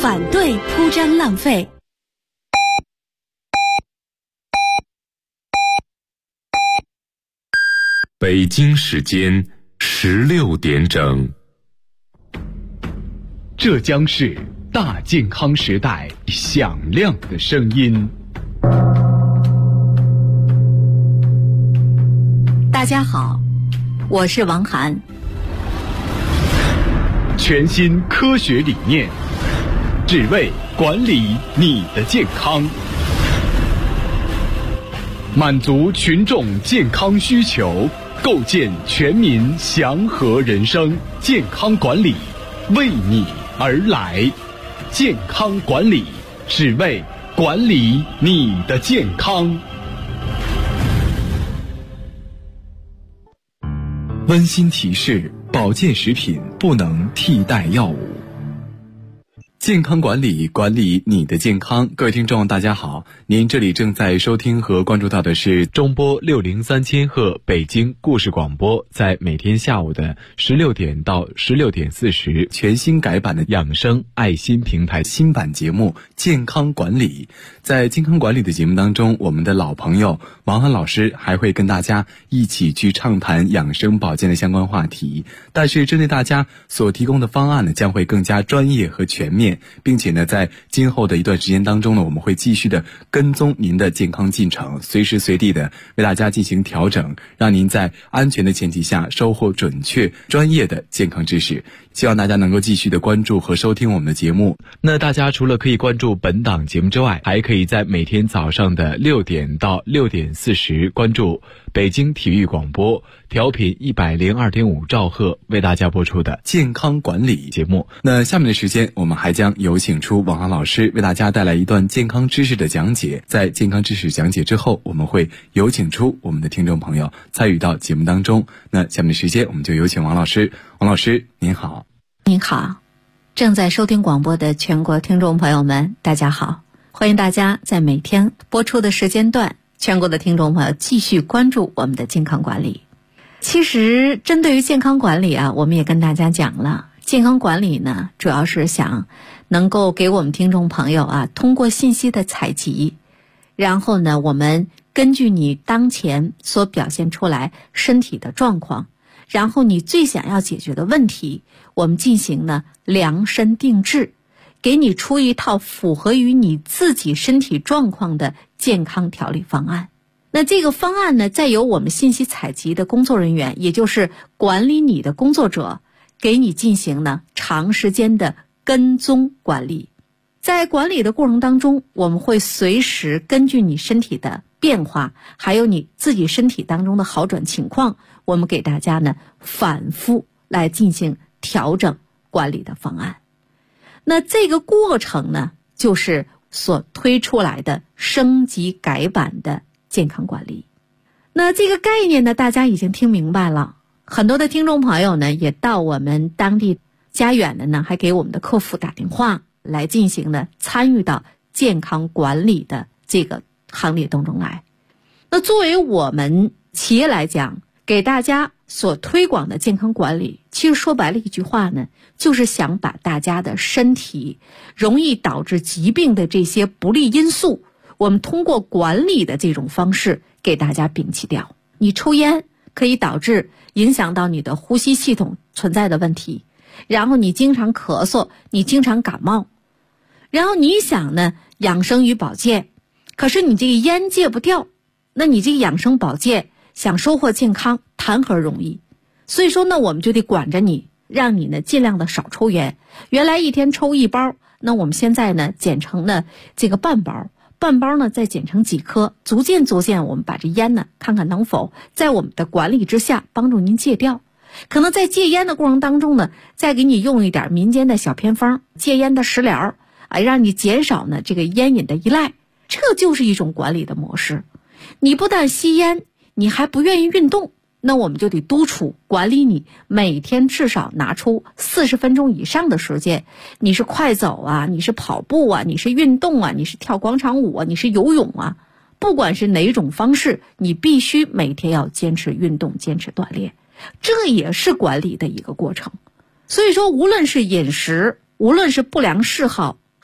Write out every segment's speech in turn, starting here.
反对铺张浪费。 北京时间16点整。 这将是大健康时代响亮的声音。 大家好，我是王涵。 全新科学理念，只为管理你的健康，满足群众健康需求，构建全民祥和人生。健康管理为你而来，健康管理只为管理你的健康。温馨提示：保健食品不能替代药物。健康管理，管理你的健康。各位听众大家好，您这里正在收听和关注到的是中波603千赫北京故事广播，在每天下午的16点到16点40全新改版的养生爱心平台新版节目健康管理。在健康管理的节目当中，我们的老朋友王涵老师还会跟大家一起去畅谈养生保健的相关话题，但是针对大家所提供的方案呢，将会更加专业和全面，并且呢，在今后的一段时间当中呢，我们会继续的跟踪您的健康进程，随时随地的为大家进行调整，让您在安全的前提下收获准确专业的健康知识。希望大家能够继续的关注和收听我们的节目。那大家除了可以关注本档节目之外，还可以在每天早上的6点到6点40关注北京体育广播调频102.5兆赫为大家播出的健康管理节目。那下面的时间，我们还将有请出王涵老师为大家带来一段健康知识的讲解。在健康知识讲解之后，我们会有请出我们的听众朋友参与到节目当中。那下面的时间，我们就有请王老师。王老师您好。 您好，正在收听广播的全国听众朋友们大家好，欢迎大家在每天播出的时间段，全国的听众朋友继续关注我们的健康管理。其实针对于健康管理啊，我们也跟大家讲了，健康管理呢，主要是想能够给我们听众朋友啊，通过信息的采集，然后呢，我们根据你当前所表现出来身体的状况，然后你最想要解决的问题，我们进行呢量身定制，给你出一套符合于你自己身体状况的健康调理方案。那这个方案呢，再由我们信息采集的工作人员，也就是管理你的工作者，给你进行呢长时间的跟踪管理。在管理的过程当中，我们会随时根据你身体的变化，还有你自己身体当中的好转情况，我们给大家呢反复来进行调整管理的方案。那这个过程呢，就是所推出来的升级改版的健康管理。那这个概念呢，大家已经听明白了，很多的听众朋友呢也到我们当地家远的呢，还给我们的客服打电话来进行呢参与到健康管理的这个行列当中来。那作为我们企业来讲，给大家所推广的健康管理，其实说白了一句话呢，就是想把大家的身体容易导致疾病的这些不利因素，我们通过管理的这种方式给大家摒弃掉。你抽烟可以导致影响到你的呼吸系统存在的问题，然后你经常咳嗽，你经常感冒，然后你想呢养生与保健，可是你这个烟戒不掉，那你这个养生保健想收获健康谈何容易。所以说呢，我们就得管着你，让你呢尽量的少抽烟。原来一天抽1包，那我们现在呢减成了这个半包，半包呢再减成几颗，逐渐我们把这烟呢看看能否在我们的管理之下帮助您戒掉。可能在戒烟的过程当中呢，再给你用一点民间的小偏方，戒烟的食疗，让你减少呢这个烟瘾的依赖，这就是一种管理的模式。你不但吸烟，你还不愿意运动，那我们就得督促管理你每天至少拿出40分钟以上的时间，你是快走啊，你是跑步啊，你是运动啊，你是跳广场舞啊，你是游泳啊，不管是哪种方式，你必须每天要坚持运动，坚持锻炼，这也是管理的一个过程。所以说无论是饮食，无论是不良嗜好，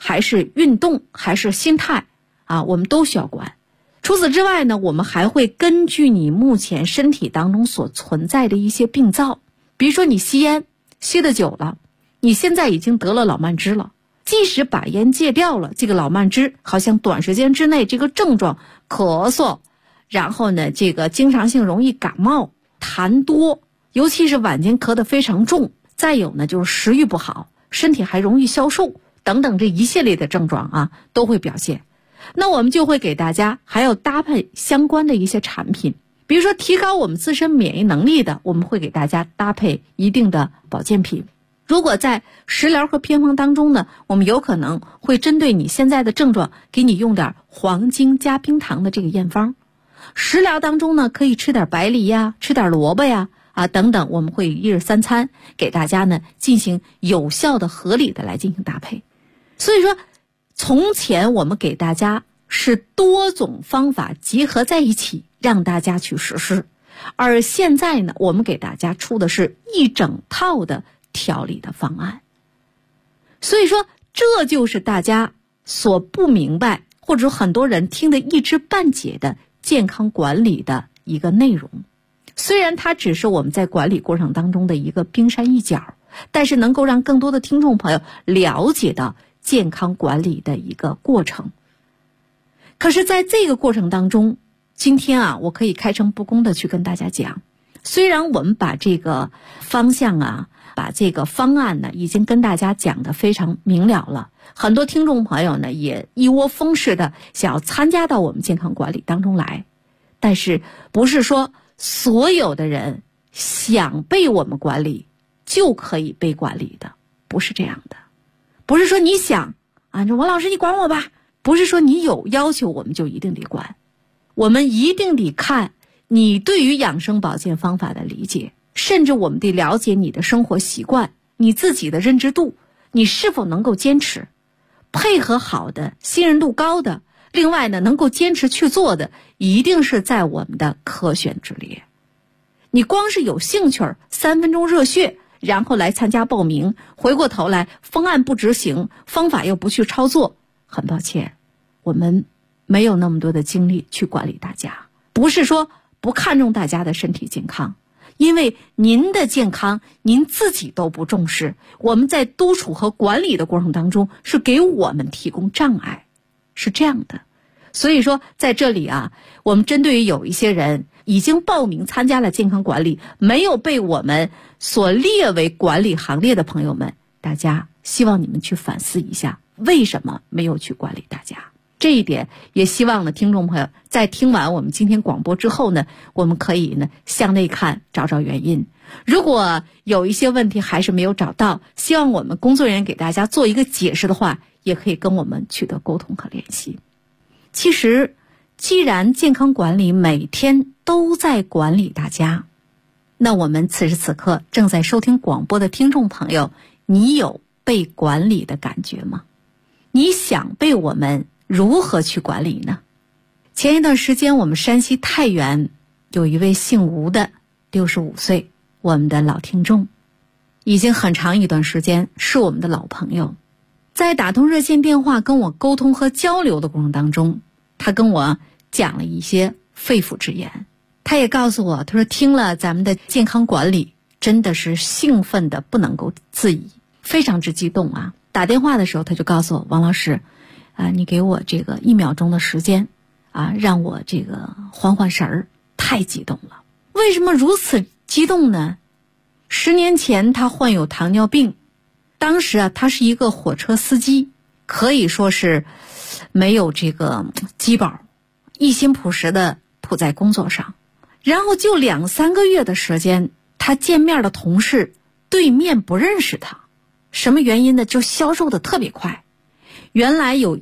还是运动，还是心态啊，我们都需要管。除此之外呢，我们还会根据你目前身体当中所存在的一些病灶，比如说你吸烟吸得久了，你现在已经得了老慢支了，即使把烟戒掉了，这个老慢支好像短时间之内这个症状咳嗽，然后呢这个经常性容易感冒，痰多，尤其是晚间咳得非常重，再有呢就是食欲不好，身体还容易消瘦等等，这一系列的症状啊都会表现。那我们就会给大家还要搭配相关的一些产品，比如说提高我们自身免疫能力的，我们会给大家搭配一定的保健品。如果在食疗和偏方当中呢，我们有可能会针对你现在的症状给你用点黄精加冰糖的这个验方。食疗当中呢，可以吃点白梨呀，吃点萝卜呀等等，我们会一日三餐给大家呢进行有效的合理的来进行搭配。所以说从前我们给大家是多种方法结合在一起让大家去实施，而现在呢，我们给大家出的是一整套的调理的方案。所以说这就是大家所不明白，或者说很多人听得一知半解的健康管理的一个内容。虽然它只是我们在管理过程当中的一个冰山一角，但是能够让更多的听众朋友了解到健康管理的一个过程。可是在这个过程当中，今天啊，我可以开诚布公的去跟大家讲，虽然我们把这个方向啊，把这个方案呢已经跟大家讲得非常明了了，很多听众朋友呢也一窝蜂似的想要参加到我们健康管理当中来，但是不是说所有的人想被我们管理就可以被管理的，不是这样的。不是说你想啊，王老师你管我吧，不是说你有要求我们就一定得管，我们一定得看你对于养生保健方法的理解，甚至我们得了解你的生活习惯，你自己的认知度，你是否能够坚持，配合好的，信任度高的，另外呢能够坚持去做的，一定是在我们的可选之列。你光是有兴趣3分钟热血然后来参加报名，回过头来方案不执行，方法又不去操作，很抱歉，我们没有那么多的精力去管理大家。不是说不看重大家的身体健康，因为您的健康您自己都不重视，我们在督促和管理的过程当中是给我们提供障碍，是这样的。所以说在这里啊，我们针对于有一些人已经报名参加了健康管理，没有被我们所列为管理行列的朋友们，大家希望你们去反思一下，为什么没有去管理大家。这一点也希望呢听众朋友在听完我们今天广播之后呢，我们可以呢向内看，找找原因。如果有一些问题还是没有找到，希望我们工作人员给大家做一个解释的话，也可以跟我们取得沟通和联系。其实既然健康管理每天都在管理大家，那我们此时此刻正在收听广播的听众朋友，你有被管理的感觉吗？你想被我们如何去管理呢？前一段时间我们山西太原有一位姓吴的65岁，我们的老听众，已经很长一段时间是我们的老朋友。在打通热线电话跟我沟通和交流的过程当中，他跟我讲了一些肺腑之言。他也告诉我，他说听了咱们的健康管理真的是兴奋的不能够自已，非常之激动啊。打电话的时候他就告诉我，王老师你给我这个1秒钟的时间让我这个缓缓神儿，太激动了。为什么如此激动呢？10年前他患有糖尿病，当时他是一个火车司机，可以说是没有这个鸡保，一心朴实的扑在工作上。然后就2-3个月的时间，他见面的同事对面不认识他，什么原因呢？就消瘦的特别快，原来有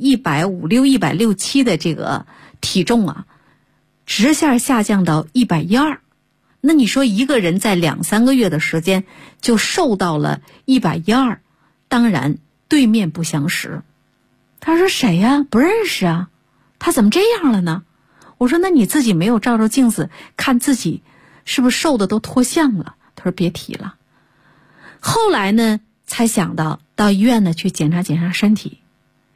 156、167的这个体重直线下降到112。那你说一个人在2-3个月的时间就瘦到了112，当然对面不相识。他说谁呀？不认识啊，他怎么这样了呢？我说那你自己没有照照镜子看自己是不是瘦的都脱相了？他说别提了。后来呢才想到医院呢去检查身体，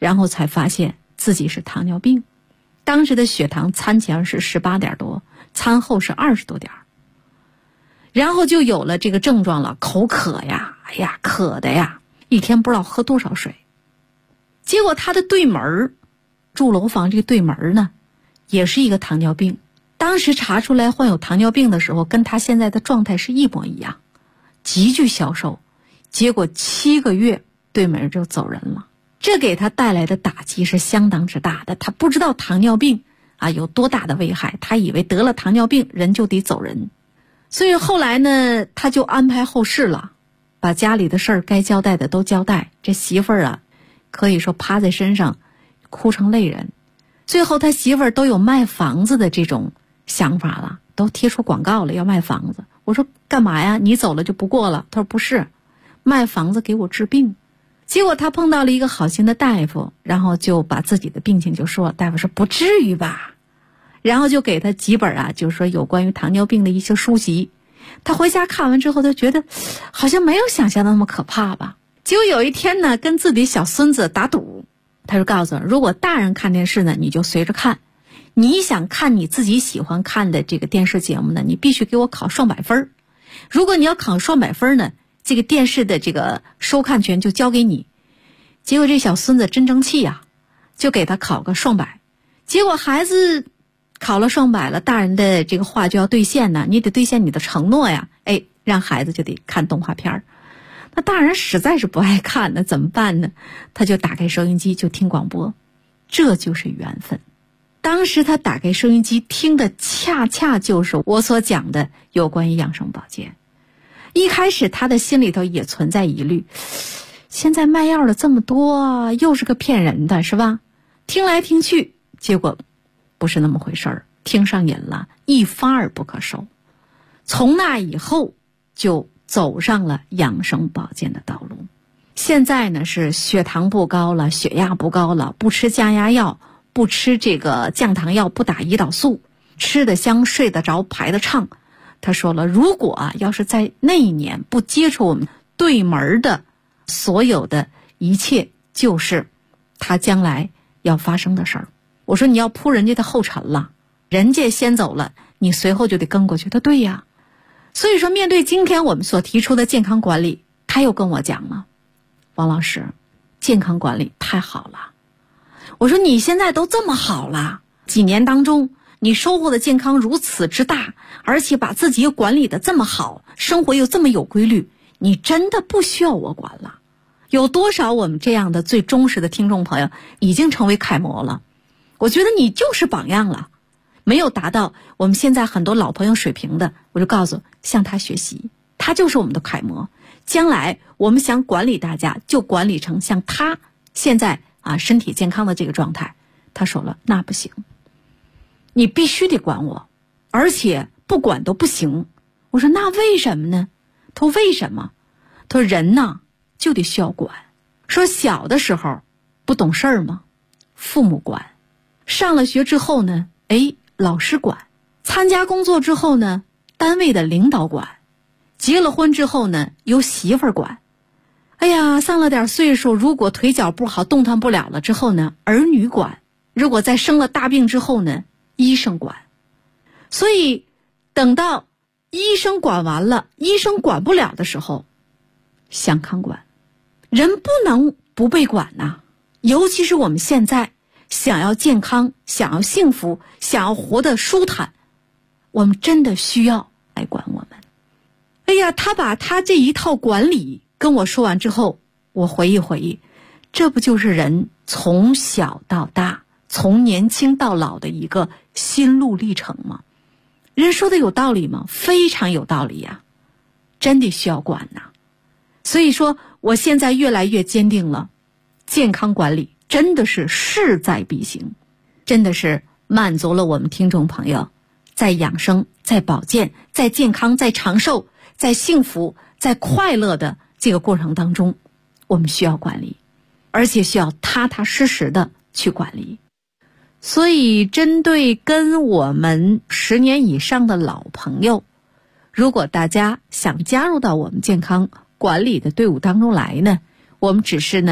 然后才发现自己是糖尿病。当时的血糖餐前是18点多，餐后是20多点，然后就有了这个症状了，口渴呀，哎呀，渴的呀，一天不知道喝多少水。结果他的对门住楼房这个对门呢，也是一个糖尿病。当时查出来患有糖尿病的时候，跟他现在的状态是一模一样，急剧消瘦。结果7个月对门就走人了，这给他带来的打击是相当之大的。他不知道糖尿病有多大的危害，他以为得了糖尿病人就得走人。所以后来呢，他就安排后事了，把家里的事儿该交代的都交代。这媳妇儿可以说趴在身上哭成泪人。最后他媳妇儿都有卖房子的这种想法了，都贴出广告了要卖房子。我说干嘛呀？你走了就不过了？他说不是，卖房子给我治病。结果他碰到了一个好心的大夫，然后就把自己的病情就说了。大夫说不至于吧，然后就给他几本就是说有关于糖尿病的一些书籍。他回家看完之后，他觉得好像没有想象的那么可怕吧。结果有一天呢，跟自己小孙子打赌，他就告诉我，如果大人看电视呢，你就随着看；你想看你自己喜欢看的这个电视节目呢，你必须给我考双百分。如果你要考双百分呢，这个电视的这个收看权就交给你。结果这小孙子真争气就给他考个双百。结果孩子考了双百了，大人的这个话就要兑现呢，你得兑现你的承诺呀。让孩子就得看动画片。那大人实在是不爱看，那怎么办呢？他就打开收音机就听广播。这就是缘分。当时他打开收音机听的恰恰就是我所讲的有关于养生保健。一开始他的心里头也存在疑虑，现在卖药的这么多，又是个骗人的，是吧？听来听去，结果不是那么回事儿，听上瘾了，一发而不可收。从那以后就走上了养生保健的道路。现在呢是血糖不高了，血压不高了，不吃降压药，不吃这个降糖药，不打胰岛素，吃得香，睡得着，排得畅。他说了，如果要是在那一年不接触我们对门的所有的一切，就是他将来要发生的事儿。我说你要铺人家的后尘了，人家先走了，你随后就得跟过去。他对呀。所以说面对今天我们所提出的健康管理，他又跟我讲了，王老师，健康管理太好了。我说你现在都这么好了，几年当中你收获的健康如此之大，而且把自己又管理的这么好，生活又这么有规律，你真的不需要我管了。有多少我们这样的最忠实的听众朋友已经成为楷模了，我觉得你就是榜样了。没有达到我们现在很多老朋友水平的，我就告诉向他学习，他就是我们的楷模。将来我们想管理大家，就管理成像他现在身体健康的这个状态。他说了，那不行，你必须得管我，而且不管都不行。我说那为什么呢？他说为什么？他说人呢就得需要管。说小的时候不懂事儿吗？父母管。上了学之后呢，老师管。参加工作之后呢，单位的领导管。结了婚之后呢，由媳妇儿管。上了点岁数，如果腿脚不好，动弹不了了之后呢，儿女管。如果再生了大病之后呢，医生管。所以等到医生管完了，医生管不了的时候，向康管。人不能不被管呐，尤其是我们现在想要健康，想要幸福，想要活得舒坦，我们真的需要来管我们。他把他这一套管理跟我说完之后，我回忆回忆，这不就是人从小到大，从年轻到老的一个心路历程吗？人说的有道理吗？非常有道理呀，真的需要管呐。所以说我现在越来越坚定了，健康管理真的是势在必行，真的是满足了我们听众朋友在养生、在保健、在健康、在长寿、在幸福、在快乐的这个过程当中，我们需要管理，而且需要踏踏实实的去管理。所以针对跟我们10年以上的老朋友，如果大家想加入到我们健康管理的队伍当中来呢，我们只是呢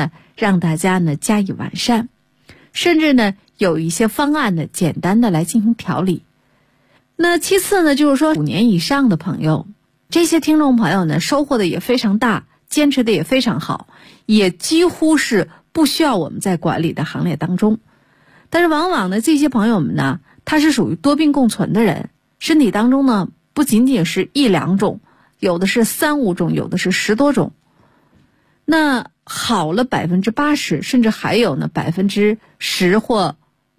让大家呢加以完善，甚至呢有一些方案呢简单的来进行调理。那其次呢，就是说5年以上的朋友，这些听众朋友呢收获的也非常大，坚持的也非常好，也几乎是不需要我们在管理的行列当中。但是往往呢这些朋友们呢，他是属于多病共存的人，身体当中呢不仅仅是1、2种，有的是3、5种，有的是10多种。那好了80%，甚至还有呢10%或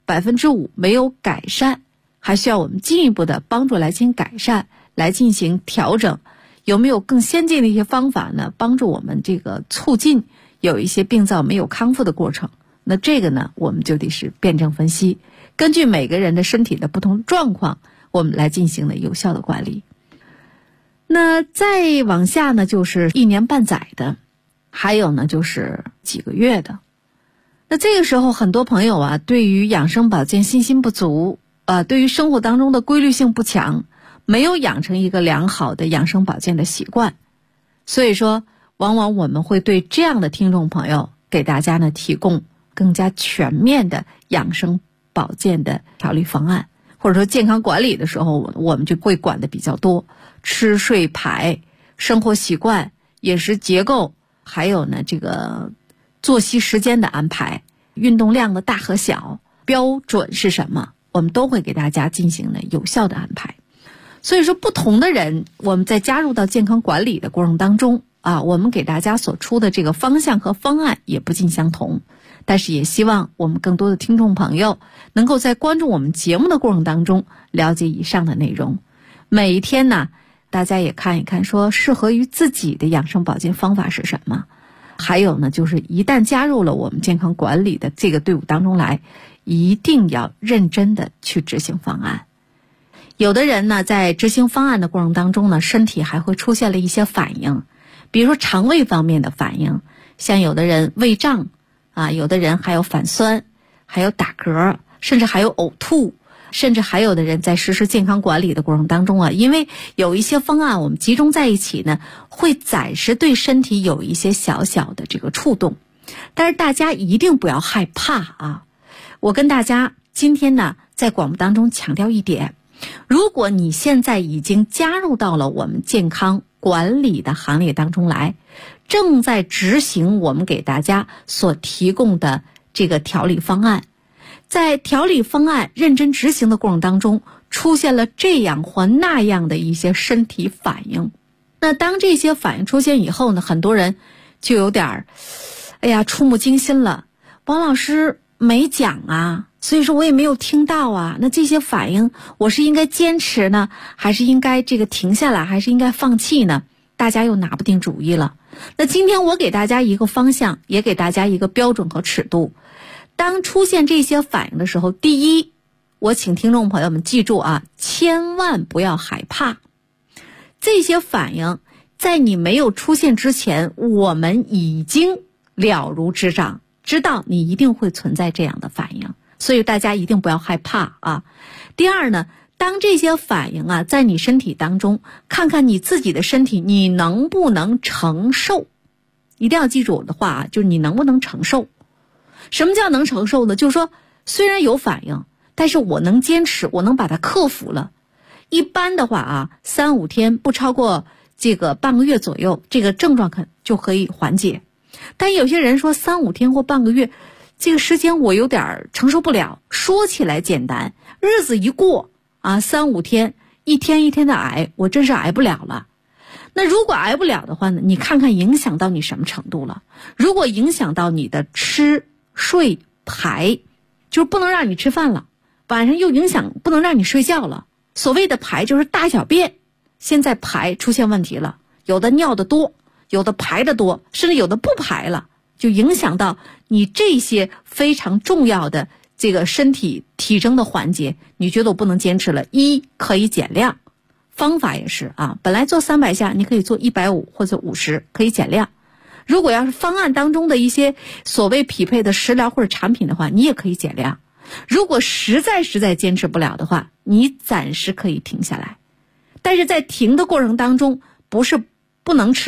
5%没有改善，还需要我们进一步的帮助来进行改善，来进行调整。有没有更先进的一些方法呢，帮助我们这个促进有一些病灶没有康复的过程？那这个呢，我们就得是辩证分析，根据每个人的身体的不同状况，我们来进行了有效的管理。那再往下呢，就是1年半载的，还有呢就是几个月的。那这个时候很多朋友啊，对于养生保健信心不足，对于生活当中的规律性不强，没有养成一个良好的养生保健的习惯，所以说往往我们会对这样的听众朋友给大家呢提供更加全面的养生保健的调理方案，或者说健康管理的时候，我们就会管的比较多，吃睡排、生活习惯、饮食结构，还有呢这个作息时间的安排、运动量的大和小、标准是什么，我们都会给大家进行呢有效的安排。所以说不同的人，我们在加入到健康管理的过程当中我们给大家所出的这个方向和方案也不尽相同，但是也希望我们更多的听众朋友能够在关注我们节目的过程当中了解以上的内容。每一天呢，大家也看一看说适合于自己的养生保健方法是什么，还有呢就是一旦加入了我们健康管理的这个队伍当中来，一定要认真的去执行方案。有的人呢在执行方案的过程当中呢，身体还会出现了一些反应，比如说肠胃方面的反应，像有的人胃胀有的人还有反酸，还有打嗝，甚至还有呕吐，甚至还有的人在实施健康管理的过程当中因为有一些方案我们集中在一起呢，会暂时对身体有一些小小的这个触动，但是大家一定不要害怕我跟大家今天呢在广播当中强调一点，如果你现在已经加入到了我们健康管理的行列当中来，正在执行我们给大家所提供的这个调理方案，在调理方案认真执行的过程当中，出现了这样或那样的一些身体反应。那当这些反应出现以后呢，很多人就有点触目惊心了，王老师没讲所以说我也没有听到那这些反应我是应该坚持呢，还是应该这个停下来，还是应该放弃呢？大家又拿不定主意了。那今天我给大家一个方向，也给大家一个标准和尺度。当出现这些反应的时候，第一，我请听众朋友们记住千万不要害怕。这些反应在你没有出现之前，我们已经了如指掌，知道你一定会存在这样的反应，所以大家一定不要害怕第二呢，当这些反应在你身体当中，看看你自己的身体你能不能承受。一定要记住我的话就是你能不能承受。什么叫能承受呢？就是说虽然有反应，但是我能坚持，我能把它克服了。一般的话3、5天，不超过这个半个月左右，这个症状就可以缓解。但有些人说3、5天或半个月，这个时间我有点承受不了。说起来简单，日子一过3、5天，一天一天的挨，我真是挨不了了。那如果挨不了的话呢，你看看影响到你什么程度了。如果影响到你的吃睡排，就是不能让你吃饭了，晚上又影响不能让你睡觉了。所谓的排就是大小便，现在排出现问题了，有的尿的多，有的排的多，甚至有的不排了，就影响到你这些非常重要的这个身体体征的环节，你觉得我不能坚持了。一，可以减量，方法也是本来做300下，你可以做150或者50，可以减量。如果要是方案当中的一些所谓匹配的食疗或者产品的话，你也可以减量。如果实在坚持不了的话，你暂时可以停下来。但是在停的过程当中，不是不能吃了，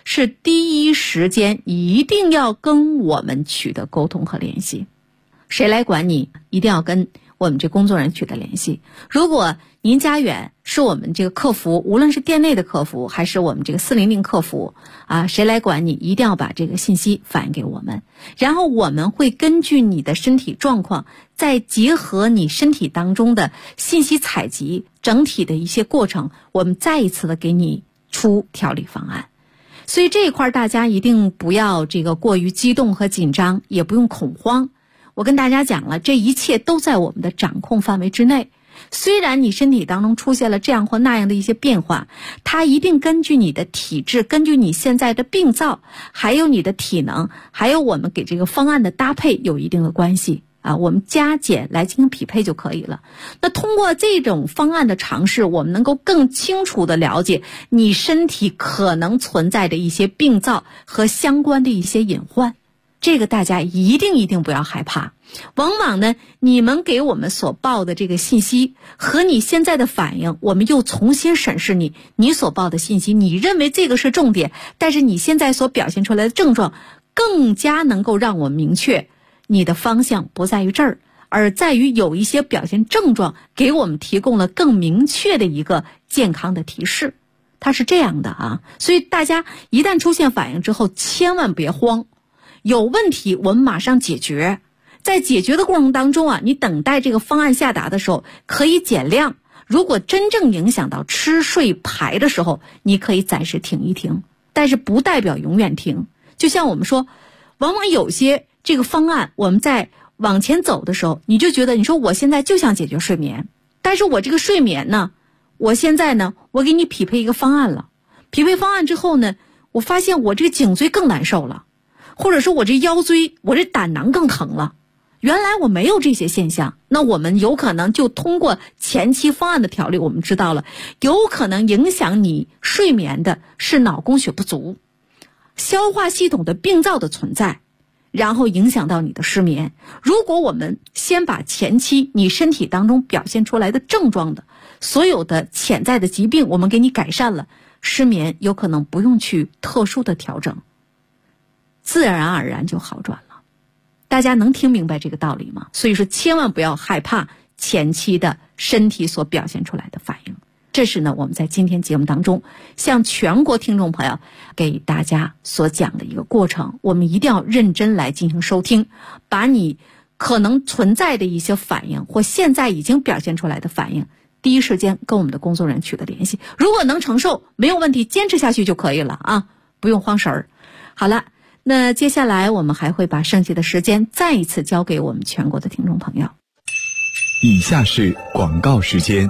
是第一时间一定要跟我们取得沟通和联系。谁来管你，一定要跟我们这工作人员取得联系。如果您家远，是我们这个客服，无论是店内的客服还是我们这个400客服啊，谁来管你，一定要把这个信息反映给我们，然后我们会根据你的身体状况，再结合你身体当中的信息采集整体的一些过程，我们再一次的给你出调理方案。所以这一块大家一定不要这个过于激动和紧张，也不用恐慌。我跟大家讲了，这一切都在我们的掌控范围之内。虽然你身体当中出现了这样或那样的一些变化，它一定根据你的体质，根据你现在的病灶，还有你的体能，还有我们给这个方案的搭配有一定的关系啊，我们加减来进行匹配就可以了。那通过这种方案的尝试，我们能够更清楚地了解你身体可能存在的一些病灶和相关的一些隐患。这个大家一定不要害怕。往往呢，你们给我们所报的这个信息和你现在的反应，我们又重新审视你所报的信息，你认为这个是重点，但是你现在所表现出来的症状更加能够让我们明确你的方向不在于这儿，而在于有一些表现症状给我们提供了更明确的一个健康的提示。它是这样的啊，所以大家一旦出现反应之后，千万别慌，有问题我们马上解决。在解决的过程当中啊，你等待这个方案下达的时候可以减量，如果真正影响到吃睡排的时候，你可以暂时停一停，但是不代表永远停。就像我们说，往往有些这个方案我们在往前走的时候，你就觉得你说我现在就想解决睡眠，但是我这个睡眠呢，我现在呢我给你匹配一个方案了，匹配方案之后呢，我发现我这个颈椎更难受了，或者说我这腰椎，我这胆囊更疼了，原来我没有这些现象，那我们有可能就通过前期方案的调理，我们知道了有可能影响你睡眠的是脑供血不足，消化系统的病灶的存在，然后影响到你的失眠。如果我们先把前期你身体当中表现出来的症状的所有的潜在的疾病我们给你改善了，失眠有可能不用去特殊的调整，自然而然就好转了。大家能听明白这个道理吗？所以说千万不要害怕前期的身体所表现出来的反应。这是呢我们在今天节目当中向全国听众朋友给大家所讲的一个过程，我们一定要认真来进行收听，把你可能存在的一些反应或现在已经表现出来的反应第一时间跟我们的工作人员取得联系，如果能承受没有问题，坚持下去就可以了啊，不用慌神儿。好了，那接下来我们还会把剩下的时间再一次交给我们全国的听众朋友。 以下是广告时间。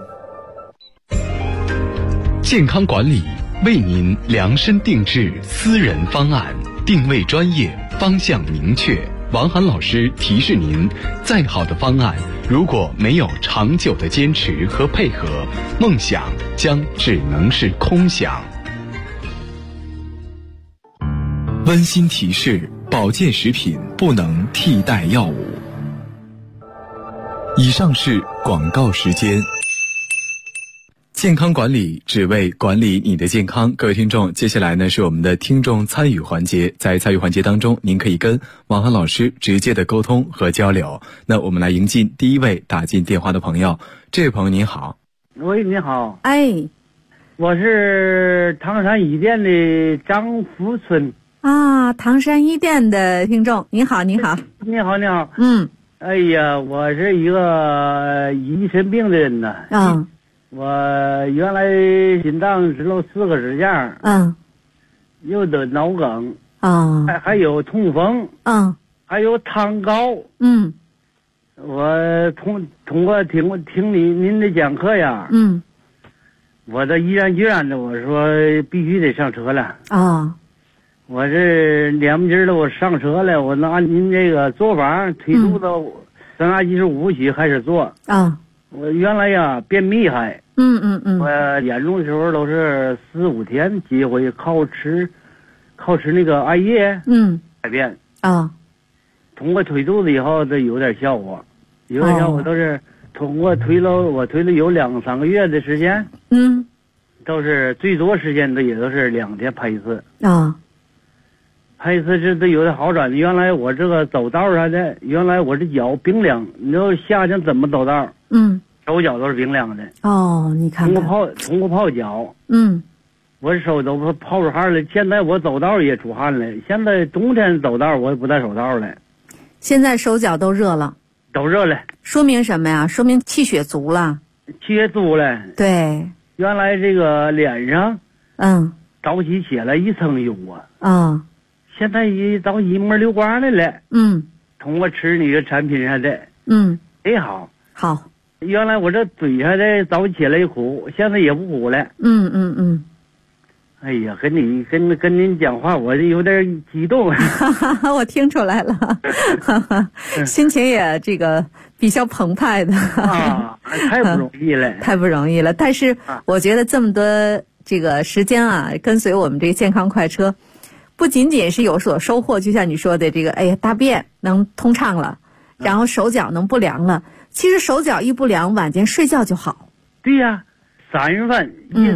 健康管理为您量身定制私人方案，定位专业，方向明确。王涵老师提示您，再好的方案如果没有长久的坚持和配合，梦想将只能是空想。温馨提示：保健食品不能替代药物。以上是广告时间。健康管理只为管理你的健康。各位听众，接下来呢是我们的听众参与环节。在参与环节当中，您可以跟王涵老师直接的沟通和交流。那我们来迎进第一位打进电话的朋友。这位朋友您好。 喂，你好。 哎， 我是唐山一店的张福村。 啊，唐山一店的听众，你好，你好。 你好，你好。 嗯。 哎呀，我是一个疑神病的人呢。 嗯。 我原来心脏知道4个支架。嗯。又得脑梗。啊。还有痛风。嗯。还有糖高。嗯。我通过听您的讲课呀。嗯。我这毅然决然的，我说必须得上车了。啊。我这脸不筋的，我上车了，我拿您这个做法推肚子3大肌肉5起开始做。啊。我原来呀便秘还。我严重的时候都是4、5天几回，靠吃那个艾叶。改变。啊。通过推肚子以后，这有点效果，有点效果都是通过我推了有2、3个月的时间。都是最多时间的也都是2天拍一次。啊。 还是这有点好转。原来我这个走道啥的，原来我这脚冰凉，你知道夏天怎么走道？手脚都是冰凉的。 哦，你看看。 通过泡脚。我手都泡出汗了。现在我走道也出汗了。现在冬天走道我也不戴手套了。 现在手脚都热了。 都热了。 说明什么呀？说明气血足了。 气血足了。 对。 原来这个脸上，早起起来一层油啊。现在早一摸溜光来了。通过吃你的产品啥的。贼好。 好。 原来我这嘴上的早起来一苦，现在也不苦了。哎呀，跟您讲话，我有点激动。 我听出来了，心情也这个比较澎湃的。 太不容易了， 太不容易了。但是我觉得这么多这个时间啊，跟随我们这个健康快车，不仅仅是有所收获，就像你说的这个，哎呀，大便能通畅了，然后手脚能不凉了。其实手脚一不凉，晚间睡觉就好。 对呀，3月份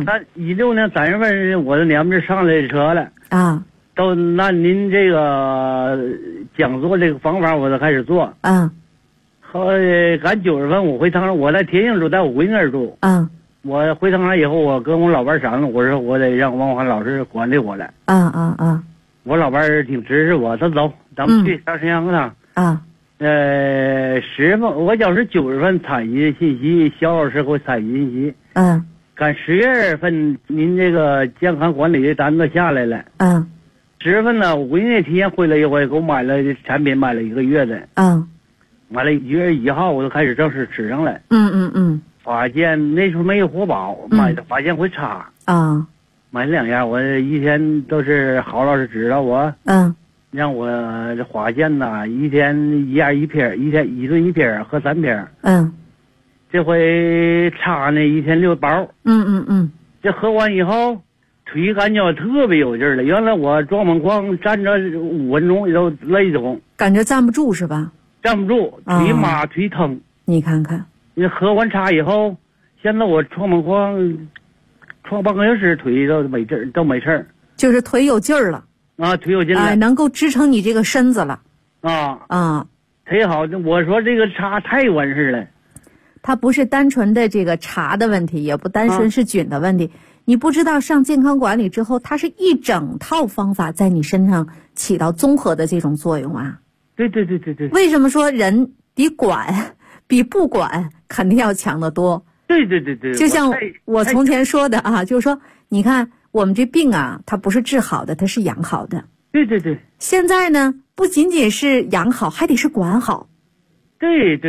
，16年3月份，我的娘们上来车了啊， 都按您这个讲座这个方法，我都开始做。后赶9月份我回唐山，我在天津住，在我闺女那儿住。我回唐山以后，我跟我老伴商量，我说我得让王华老师管理我来。我老伴儿挺支持我，他走，咱们去上沈阳去。10月份，我要是9月份参与信息，肖老师给我参与信息。赶10月份，您这个健康管理的单子下来了。10月份呢，我闺女提前回来一回，给我买了产品，买了1个月的。买了1月1号，我就开始正式吃上了。发现那时候没有活宝，买的发现会差。买了2样，我一天都是郝老师指导我。让我这发现呐，一天1样1片，一天1顿1片喝3片。这回差呢，一天6包。这喝完以后，腿感觉特别有劲儿了。原来我撞门框站着5分钟都累得慌， 感觉站不住是吧？ 站不住，腿麻腿疼。 你看看， 你喝完茶以后，现在我撞门框撞半个小时，腿都没劲儿，都没事儿。 就是腿有劲儿了。 腿有劲了。 能够支撑你这个身子了。 忒好。我说这个茶太完事了。 它不是单纯的这个茶的问题，也不单纯是菌的问题。你不知道上健康管理之后，它是一整套方法在你身上起到综合的这种作用啊。 对。 为什么说人比管比不管肯定要强得多？ 对。 就像我从前说的啊，就是说，你看我们这病啊，它不是治好的，它是养好的。 对。 现在呢，不仅仅是养好，还得是管好。 对。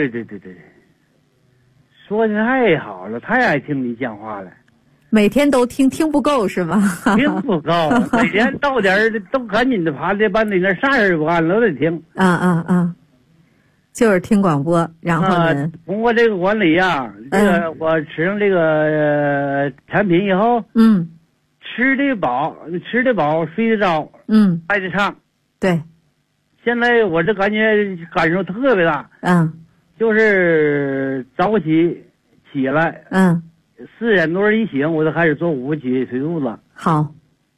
说的太好了，太爱听你讲话了。 每天都听不够是吗？ 听不够，每天到点儿都赶紧的爬的把你那啥事不干了，都得听。 就是听广播，然后呢， 通过这个管理啊，这个我吃上这个产品以后，吃得饱，睡得着，爱得畅。 对。 现在我这感受特别大。就是早起来，4点多一醒，我就开始做午起推肚子。 好。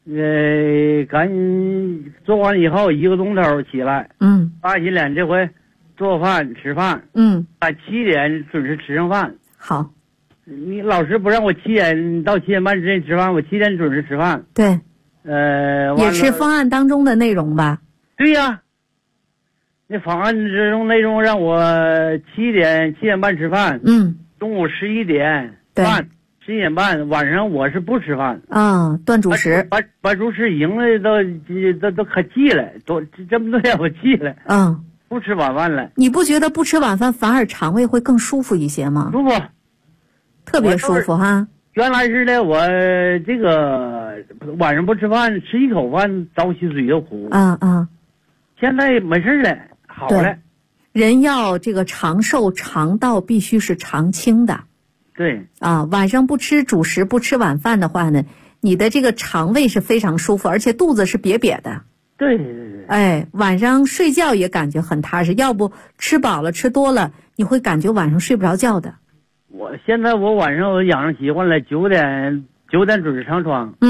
做完以后1个钟头起来，刷洗脸，这回做饭吃饭，在7点准时吃上饭。 好。 你老师不让我7点到7点半之前吃饭，我7点准时吃饭。 对。也是方案当中的内容吧？ 对呀。那方案之中内容让我7点半吃饭，中午11点半，11点半，晚上我是不吃饭。 断主食。 把主食赢了都可记了，这么多天我记了。不吃晚饭了。 你不觉得不吃晚饭反而肠胃会更舒服一些吗？ 舒服， 特别舒服哈。 原来是的，我这个晚上不吃饭，吃一口饭早起嘴就苦。现在没事了。好了。 人要这个长寿，肠道必须是常清的。 对。 晚上不吃主食，不吃晚饭的话呢，你的这个肠胃是非常舒服，而且肚子是瘪瘪的。 对。 晚上睡觉也感觉很踏实，要不吃饱了吃多了，你会感觉晚上睡不着觉的。 现在我晚上我养成习惯了，9点准时上床。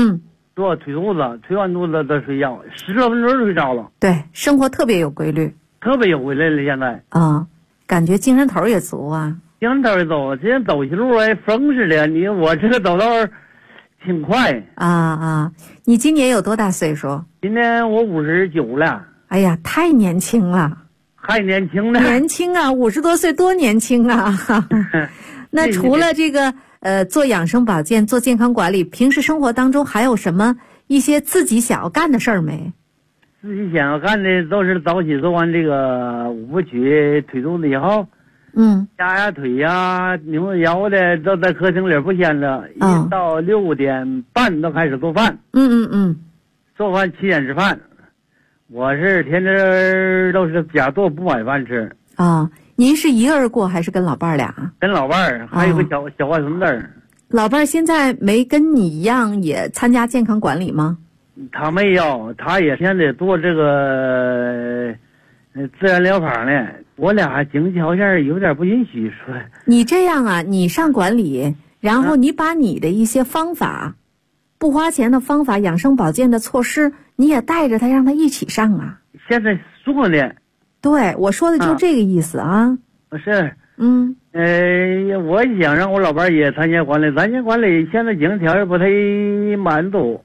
做推肚子，推完肚子再睡觉，10多分钟就睡着了。 对，生活特别有规律， 特别有规律了。现在感觉精神头也足啊。 精神头也足，今天走起路来风似的。我这个走道挺快你今年有多大岁数？ 今年我59了。 哎呀，太年轻了。 还年轻呢。 年轻啊，50多岁多年轻啊。那除了这个做养生保健、做健康管理，平时生活当中还有什么一些自己想要干的事儿没？ 自己想要干的都是早起做完这个5部曲推肚子以后，压腿呀、扭腰的都在客厅里不闲着，一到6点半都开始做饭。做饭7点吃饭。我是天天都是家做，不买饭吃。 您是一个人过还是跟老伴儿俩？ 跟老伴儿，还有个小外孙子。 老伴儿现在没跟你一样也参加健康管理吗？ 他没有，他也现在做这个自然疗法呢。我俩经济条件有点不允许说。 你这样啊，你上管理，然后你把你的一些方法，不花钱的方法、养生保健的措施，你也带着他，让他一起上啊。 现在做呢。 对，我说的就这个意思啊。 是。我想让我老伴儿也参加管理，咱家管理现在经济条件不太满足。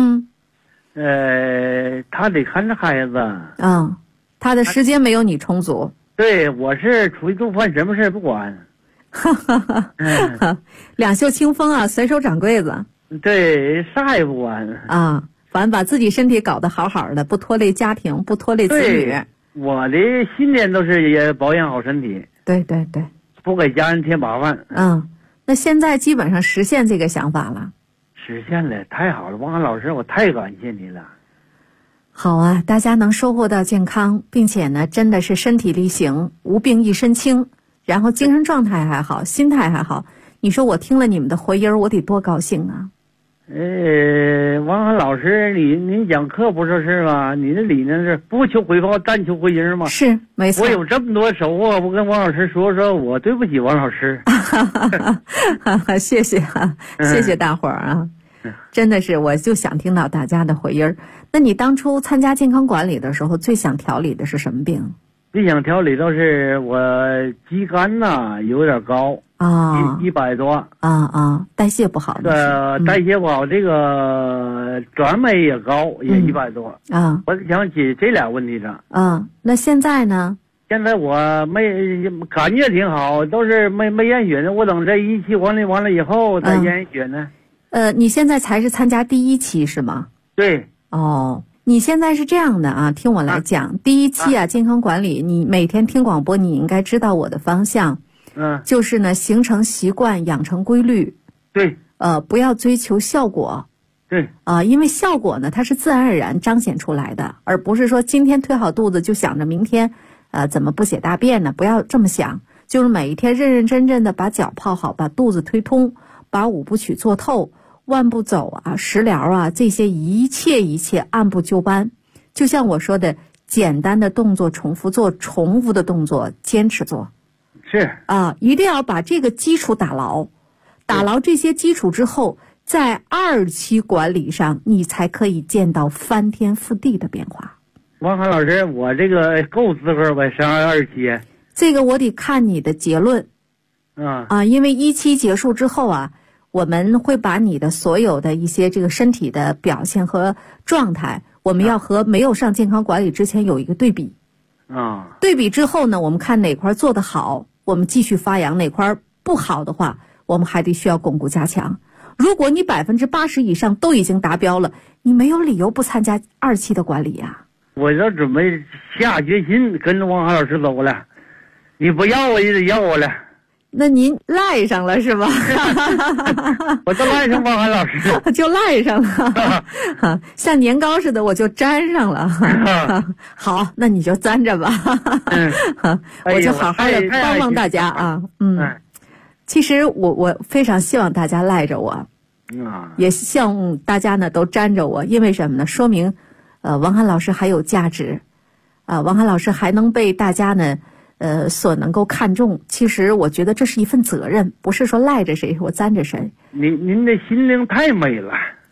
他得看着孩子。 他的时间没有你充足。 对，我是出去做饭，什么事不管。 两袖清风啊，随手掌柜子。 对，啥也不管反正把自己身体搞得好好的，不拖累家庭，不拖累子女。 我的信念都是也保养好身体。 对对对， 不给家人添麻烦。 那现在基本上实现这个想法了。 实现了，太好了，王安老师，我太感谢你了。 好啊，大家能收获到健康，并且呢，真的是身体力行，无病一身轻，然后精神状态还好，心态还好。你说我听了你们的回音，我得多高兴啊！ 王安老师，您讲课不说是吧？你的理念是不求回报，但求回音嘛。 是，没错。 我有这么多收获，我跟王老师说，我对不起王老师。 谢谢谢谢大伙儿啊！真的是，我就想听到大家的回音。那你当初参加健康管理的时候，最想调理的是什么病？ 最想调理都是我肌酐呐有点高，100多代谢不好。 代谢不好，这个转酶也高，也100多我想解这俩问题上。 那现在呢？ 现在我没感觉挺好，都是没验血呢。我等这一期管理完了以后再验血呢。 你现在才是参加第1期是吗？ 对。 你现在是这样的啊，听我来讲，第1期健康管理，你每天听广播，你应该知道我的方向。就是呢，形成习惯，养成规律。 对。 不要追求效果。 对。 因为效果呢，它是自然而然彰显出来的，而不是说今天推好肚子就想着明天，怎么不写大便呢？不要这么想，就是每一天认认真真的把脚泡好，把肚子推通，把5部曲做透。万步走食疗这些一切按部就班，就像我说的，简单的动作重复做，重复的动作坚持做。 是一定要把这个基础打牢，打牢这些基础之后，在2期管理上，你才可以见到翻天覆地的变化。 王涵老师，我这个够资格吧？上2期， 这个我得看你的结论。因为1期结束之后我们会把你的所有的一些这个身体的表现和状态，我们要和没有上健康管理之前有一个对比。对比之后呢，我们看哪块做得好，我们继续发扬；哪块不好的话，我们还得需要巩固加强。如果你80%以上都已经达标了，你没有理由不参加2期的管理呀。 我要准备下决心跟着王涵老师走了，你不要我也得要我了。 那您赖上了是吧？ 我就赖上王涵老师， 就赖上了，像年糕似的，我就粘上了。好，那你就粘着吧。我就好好的帮帮大家其实我非常希望大家赖着我，也希望大家呢都粘着我，因为什么呢？说明王涵老师还有价值，王涵老师还能被大家呢所能够看重。其实我觉得这是一份责任，不是说赖着谁我粘着谁。 您的心灵太美了。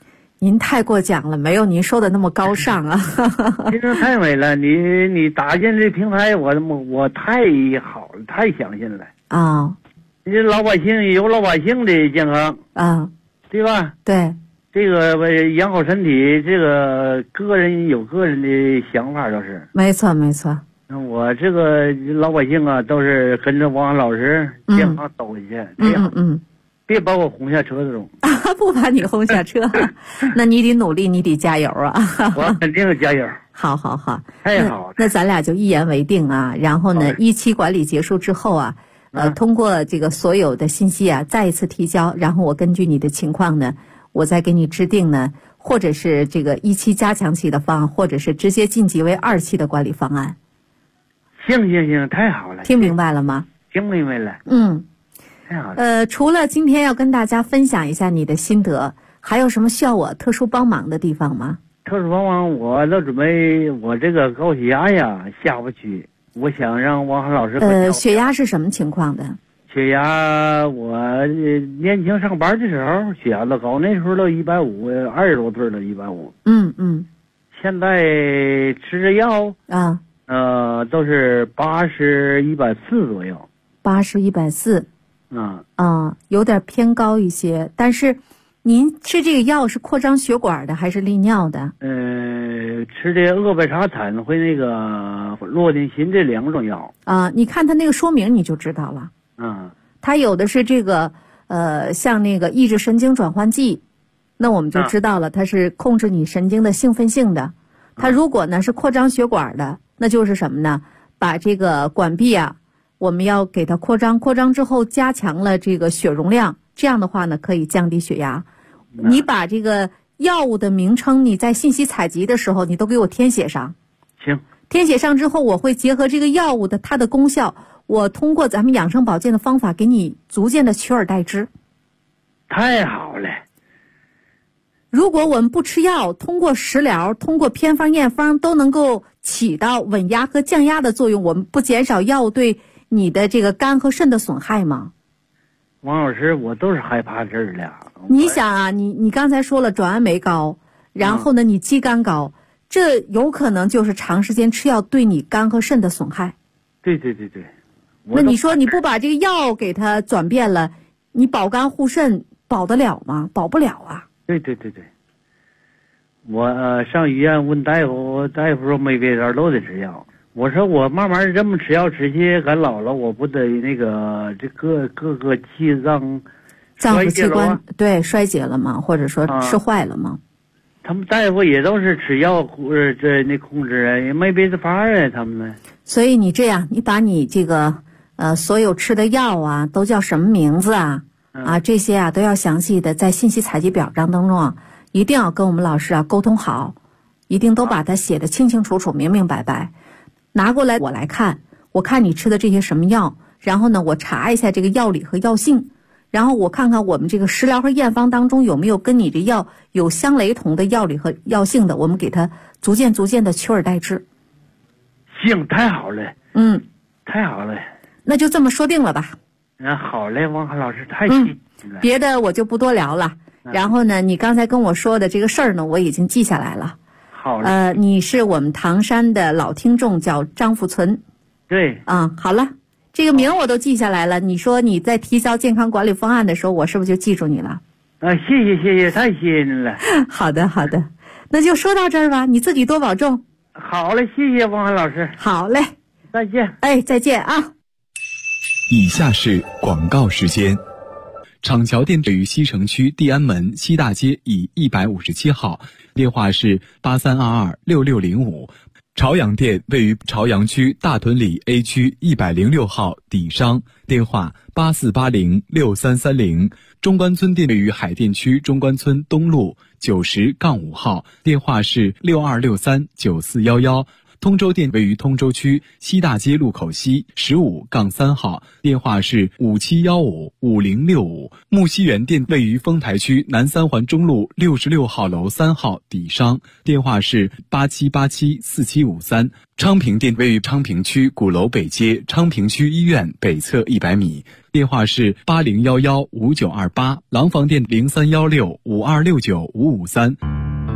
您太过奖了，没有您说的那么高尚啊。 先生太美了，你搭建这平台，我太好了，太相信了啊。 你老百姓有老百姓的健康啊， 对吧？ 对， 这个养好身体，这个个人有个人的想法，倒是没错没错。 我这个老百姓啊，都是跟着王老师健康走下去，这样别把我轰下车子中啊！不把你轰下车，那你得努力，你得加油啊！ 我肯定加油。 好好好， 太好了。 那咱俩就一言为定啊。然后呢，一期管理结束之后啊，通过这个所有的信息啊，再一次提交，然后我根据你的情况呢，我再给你制定呢，或者是这个1期加强期的方案，或者是直接晋级为2期的管理方案。 行，太好了。 听明白了吗？ 听明白了。太好了。除了今天要跟大家分享一下你的心得，还有什么需要我特殊帮忙的地方吗？ 特殊帮忙，我都准备我这个高血压呀下不去，我想让王老师。 血压是什么情况的？ 血压，我年轻上班的时候血压都高，那时候都150，20多岁了150。现在吃着药啊。 都是80、140左右。 80、140。有点偏高一些。但是，您吃这个药是扩张血管的还是利尿的？ 吃的鄂贝沙坦和那个洛定辛这2种药。 你看它那个说明你就知道了。它有的是这个像那个抑制神经转换剂，那我们就知道了，它是控制你神经的兴奋性的。它如果呢是扩张血管的，那就是什么呢？把这个管壁啊，我们要给它扩张之后加强了这个血容量，这样的话呢可以降低血压。你把这个药物的名称你在信息采集的时候你都给我填写上。 行。 填写上之后，我会结合这个药物的它的功效，我通过咱们养生保健的方法给你逐渐的取而代之。 太好了。 如果我们不吃药，通过食疗，通过偏方验方都能够起到稳压和降压的作用，我们不减少药物对你的这个肝和肾的损害吗？ 王老师，我都是害怕这儿的。 你想啊，你刚才说了转氨酶高，然后呢你肌酐高，这有可能就是长时间吃药对你肝和肾的损害。 对。 那你说你不把这个药给它转变了，你保肝护肾保得了吗？保不了啊。 对。我上医院问大夫，大夫说没别的都得吃药。我说我慢慢这么吃药吃去，赶老了我不得那个这各个器脏腑器官对衰竭了吗？或者说吃坏了吗？ 他们大夫也都是吃药那控制啊，也没别的法啊，他们呢。所以你这样，你把你这个所有吃的药啊都叫什么名字啊？这些啊都要详细的在信息采集表当中啊，一定要跟我们老师啊沟通好，一定都把它写得清清楚楚、明明白白，拿过来我来看，我看你吃的这些什么药，然后呢我查一下这个药理和药性，然后我看看我们这个食疗和验方当中有没有跟你这药有相雷同的药理和药性的，我们给它逐渐的取而代之。 行，太好了。太好了。那就这么说定了吧。好嘞，王海老师，太谢谢了。别的我就不多聊了。然后呢，你刚才跟我说的这个事儿呢，我已经记下来了。好嘞。你是我们唐山的老听众，叫张富存。对。好了，这个名我都记下来了。你说你在提交健康管理方案的时候，我是不是就记住你了？谢谢，太谢谢您了。好的，那就说到这儿吧，你自己多保重。好嘞，谢谢王海老师。好嘞，再见。再见啊。 以下是广告时间。厂桥店位于西城区地安门西大街乙157号，电话是83226605。朝阳店位于朝阳区大屯里 A 区106号底商，电话84806330。中关村店位于海淀区中关村东路90-5号，电话是62639411。通州店位于通州区西大街路口西15-3号，电话是57155065。木樨园店位于丰台区南三环中路66号楼3号底商，电话是87874753。昌平店位于昌平区鼓楼北街昌平区医院北侧100米，电话是80115928。廊坊店031652695553。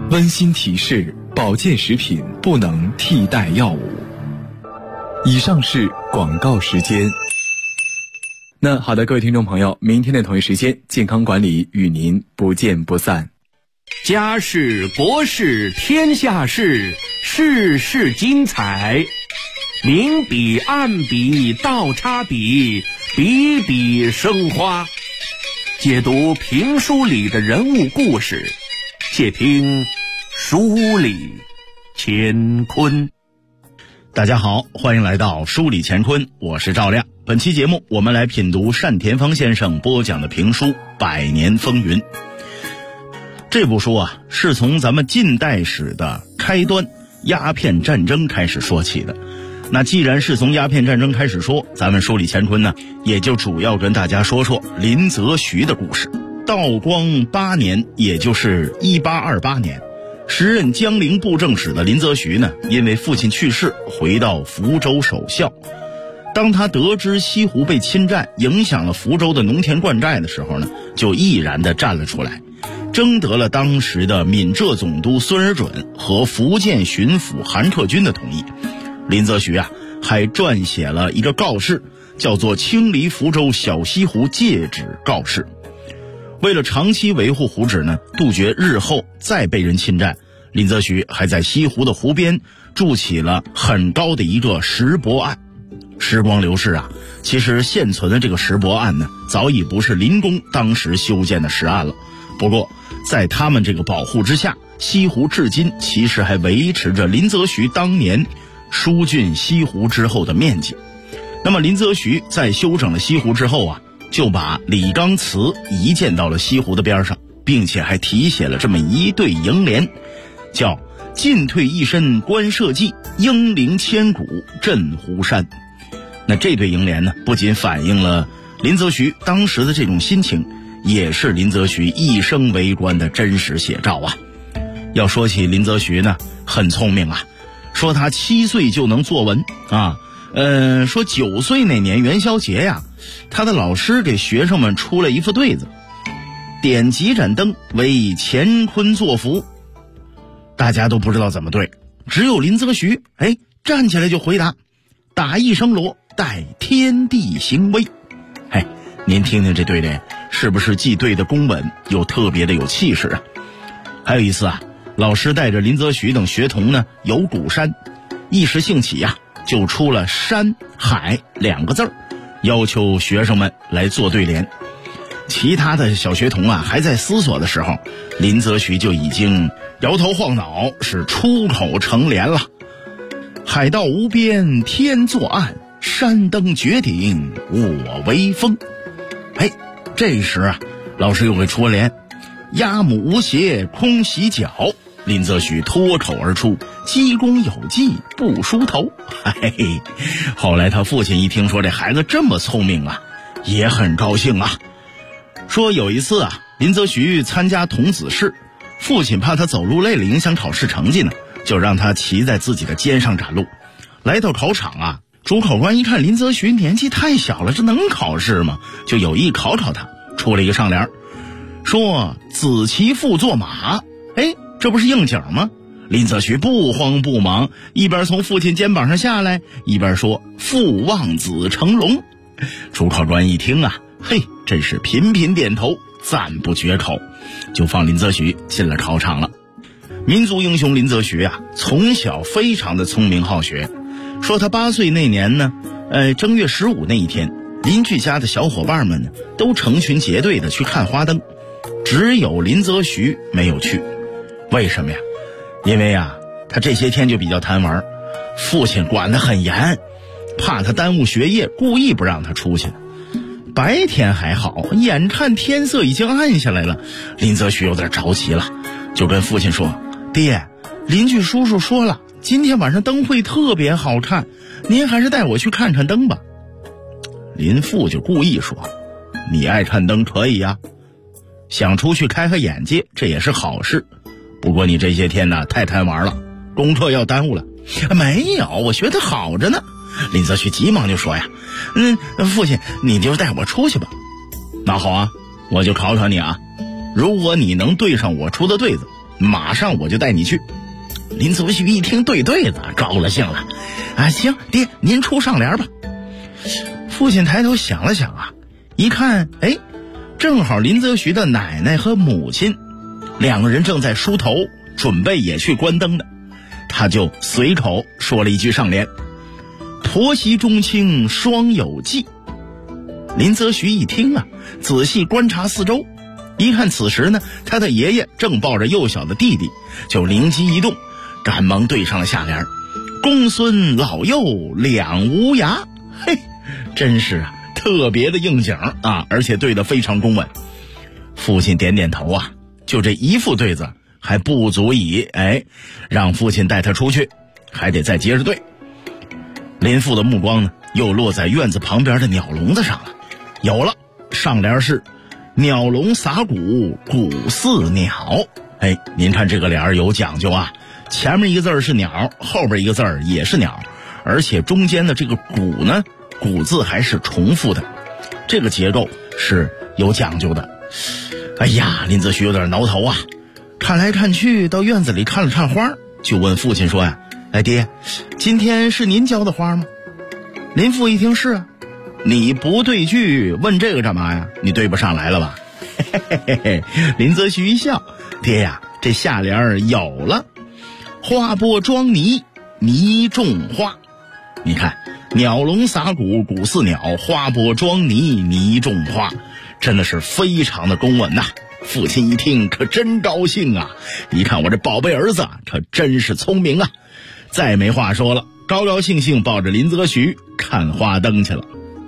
温馨提示：保健食品不能替代药物。以上是广告时间。那好的，各位听众朋友，明天的同一时间，健康管理与您不见不散。 家事国事天下事，事事精彩，明笔暗笔倒插笔，笔笔生花。解读评书里的人物故事，且听书里乾坤。 大家好，欢迎来到书里乾坤，我是赵亮。本期节目我们来品读单田芳先生播讲的评书《百年风云》。这部书啊，是从咱们近代史的开端鸦片战争开始说起的。那既然是从鸦片战争开始说，咱们书里乾坤呢，也就主要跟大家说说林则徐的故事。道光8年，也就是1828年，时任江陵布政使的林则徐呢，因为父亲去世，回到福州守孝。当他得知西湖被侵占，影响了福州的农田灌溉的时候呢，就毅然地站了出来，征得了当时的闽浙总督孙尔准和福建巡抚韩克军的同意。林则徐啊，还撰写了一个告示，叫做《清理福州小西湖戒旨告示》。为了长期维护湖址呢，杜绝日后再被人侵占，林则徐还在西湖的湖边筑起了很高的一个石泊岸。时光流逝啊，其实现存的这个石泊岸呢，早已不是林公当时修建的石岸了。不过在他们这个保护之下，西湖至今其实还维持着林则徐当年疏浚西湖之后的面积。那么林则徐在修整了西湖之后啊，就把李纲祠移建到了西湖的边上，并且还题写了这么一对楹联，叫进退一身观社稷，英灵千古镇湖山。那这对楹联呢，不仅反映了林则徐当时的这种心情，也是林则徐一生为官的真实写照啊。要说起林则徐呢，很聪明啊，说他7岁就能作文啊，说9岁那年元宵节呀，他的老师给学生们出了一副对子，点几盏灯为乾坤作福。大家都不知道怎么对，只有林则徐站起来就回答，打一声锣，待天地行威。您听听这对联，是不是既对的公稳，又特别的有气势啊？还有一次啊，老师带着林则徐等学童呢游鼓山，一时兴起呀，就出了山海2个字，要求学生们来做对联。其他的小学童啊还在思索的时候，林则徐就已经摇头晃脑，是出口成联了。海道无边天作岸，山登绝顶我威风。这时啊，老师又给出联，鸭母无邪空洗脚，林则徐脱口而出，积功有绩不梳头。后来他父亲一听说这孩子这么聪明啊，也很高兴啊。说有一次啊，林则徐参加童子试，父亲怕他走路累了影响考试成绩呢，就让他骑在自己的肩上赶路。来到考场啊，主考官一看林则徐年纪太小了，这能考试吗？就有意考他，出了一个上联，说子骑父坐马。这不是应景吗？林则徐不慌不忙，一边从父亲肩膀上下来，一边说父望子成龙。主考官一听啊，真是频频点头，赞不绝口，就放林则徐进了考场了。民族英雄林则徐啊，从小非常的聪明好学。说他8岁那年呢，正月15那一天，邻居家的小伙伴们呢，都成群结队的去看花灯，只有林则徐没有去。为什么呀？因为啊，他这些天就比较贪玩，父亲管得很严，怕他耽误学业，故意不让他出去。白天还好，眼看天色已经暗下来了，林则徐有点着急了，就跟父亲说，爹，邻居叔叔说了，今天晚上灯会特别好看，您还是带我去看看灯吧。林父就故意说，你爱看灯可以呀，想出去开开眼界，这也是好事，不过你这些天呢太贪玩了，功课要耽误了。没有，我学得好着呢。林则徐急忙就说呀，父亲你就带我出去吧。那好啊，我就考考你啊，如果你能对上我出的对子， 马上我就带你去。林则徐一听对对子，高了兴了，行，爹您出上联吧。父亲抬头想了想一看，正好林则徐的奶奶和母亲两个人正在梳头，准备也去关灯的，他就随口说了一句上联：婆媳中亲双有忌。林则徐一听仔细观察四周，一看此时呢，他的爷爷正抱着幼小的弟弟，就灵机一动，赶忙对上了下联：公孙老幼两无涯。真是特别的应景而且对得非常公稳。父亲点点头就这一副对子还不足以让父亲带他出去，还得再接着对。林父的目光呢又落在院子旁边的鸟笼子上了，有了，上联是鸟笼撒谷谷似鸟。您看这个联有讲究前面一个字是鸟，后边一个字也是鸟，而且中间的这个谷呢，谷字还是重复的，这个结构是有讲究的。林则徐有点挠头看来看去到院子里看了看花，就问父亲说爹，今天是您浇的花吗？林父一听是你不对句问这个干嘛呀？你对不上来了吧？林则徐一笑，爹呀，这下联有了，花播装泥，泥种花。你看，鸟笼撒谷谷似鸟，花播装泥，泥种花，真的是非常的公稳父亲一听可真高兴一看我这宝贝儿子可真是聪明再没话说了，高高兴兴抱着林则徐看花灯去了。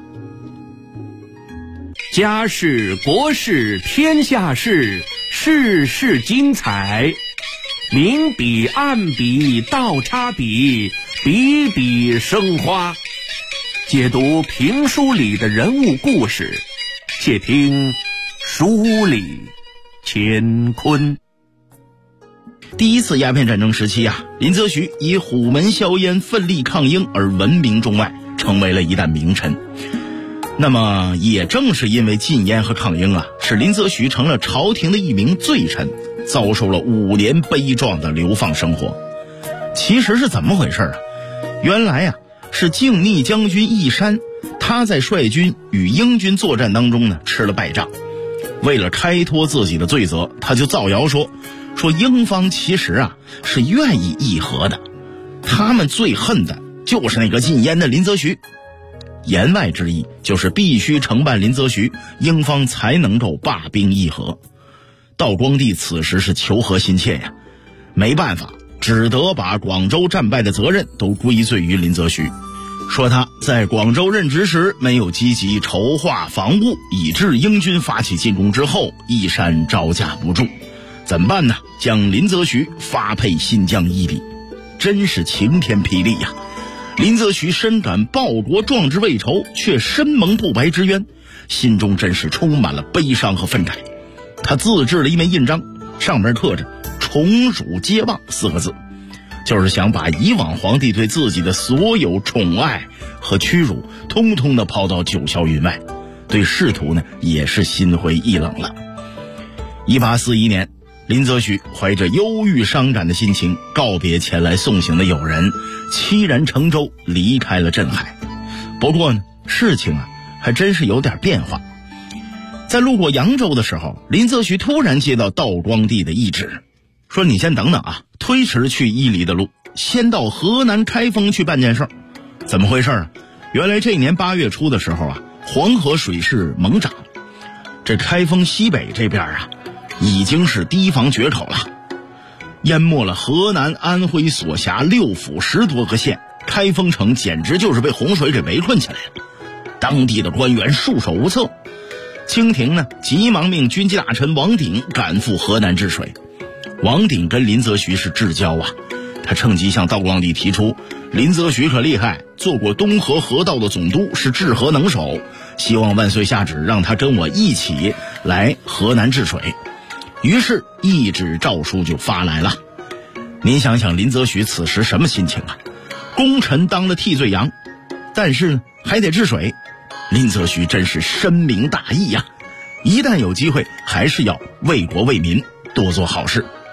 家事国事天下事，事事精彩，明笔暗笔倒插笔，笔笔生花。解读评书里的人物故事，且听书里乾坤。 第一次鸦片战争时期林则徐以虎门销烟奋力抗英而闻名中外，成为了一代名臣。那么也正是因为禁烟和抗英使林则徐成了朝廷的一名罪臣，遭受了5年悲壮的流放生活。其实是怎么回事原来是靖逆将军义山，他在率军与英军作战当中呢吃了败仗，为了开脱自己的罪责，他就造谣说英方其实是愿意议和的，他们最恨的就是那个禁烟的林则徐。言外之意就是必须惩办林则徐，英方才能够罢兵议和。道光帝此时是求和心切没办法，只得把广州战败的责任都归罪于林则徐，说他在广州任职时没有积极筹划防务，以致英军发起进攻之后，义山招架不住。怎么办呢？将林则徐发配新疆伊犁。真是晴天霹雳林则徐深感报国壮志未酬，却身蒙不白之冤，心中真是充满了悲伤和愤慨。他自制了一枚印章，上面刻着宠辱皆忘4个字，就是想把以往皇帝对自己的所有宠爱和屈辱通通的抛到九霄云外，对仕途呢也是心灰意冷了。1841年，林则徐怀着忧郁伤感的心情告别前来送行的友人，凄然乘舟离开了镇海。不过呢，事情还真是有点变化。在路过扬州的时候，林则徐突然接到道光帝的懿旨，说你先等等推迟去伊犁的路，先到河南开封去办件事。怎么回事原来这年8月初的时候黄河水势猛涨，这开封西北这边已经是堤防决口了，淹没了河南、安徽所辖6府10多个县，开封城简直就是被洪水给围困起来了。当地的官员束手无策，清廷呢急忙命军机大臣王鼎赶赴河南治水。王鼎跟林则徐是至交他趁机向道光帝提出，林则徐可厉害，做过东河河道的总督，是治河能手，希望万岁下旨让他跟我一起来河南治水。于是懿旨诏书就发来了。您想想林则徐此时什么心情功臣当了替罪羊，但是呢还得治水，林则徐真是深明大义一旦有机会还是要为国为民多做好事。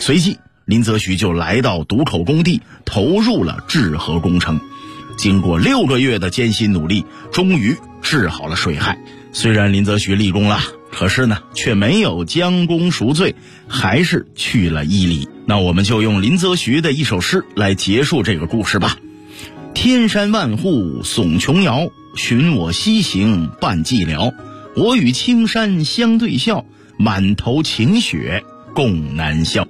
随即林则徐就来到渡口工地，投入了治河工程。经过6个月的艰辛努力，终于治好了水害。虽然林则徐立功了，可是呢却没有将功赎罪，还是去了伊犁。那我们就用林则徐的一首诗来结束这个故事吧。天山万户耸琼瑶，寻我西行伴寂寥。我与青山相对笑，满头晴雪共南宵。